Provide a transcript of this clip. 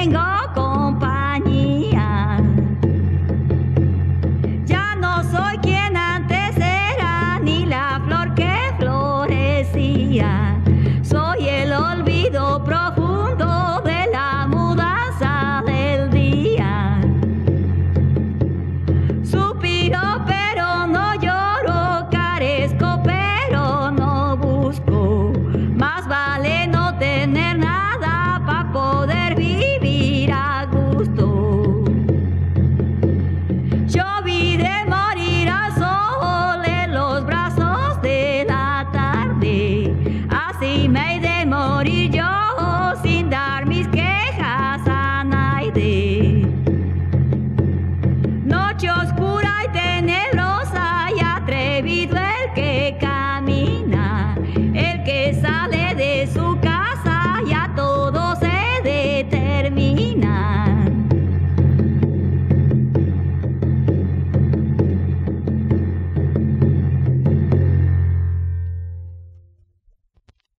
tengo compañía. Ya no soy quien antes era, ni la flor que florecía. Soy el olvido profundo de la mudanza del día. Suspiro pero no lloro, carezco pero no busco. Más vale no tener nada para poder vivir a gusto. Yo vi de morir al sol en los brazos de la tarde. Así me he de morir yo sin dar mis quejas a nadie. Noche oscura.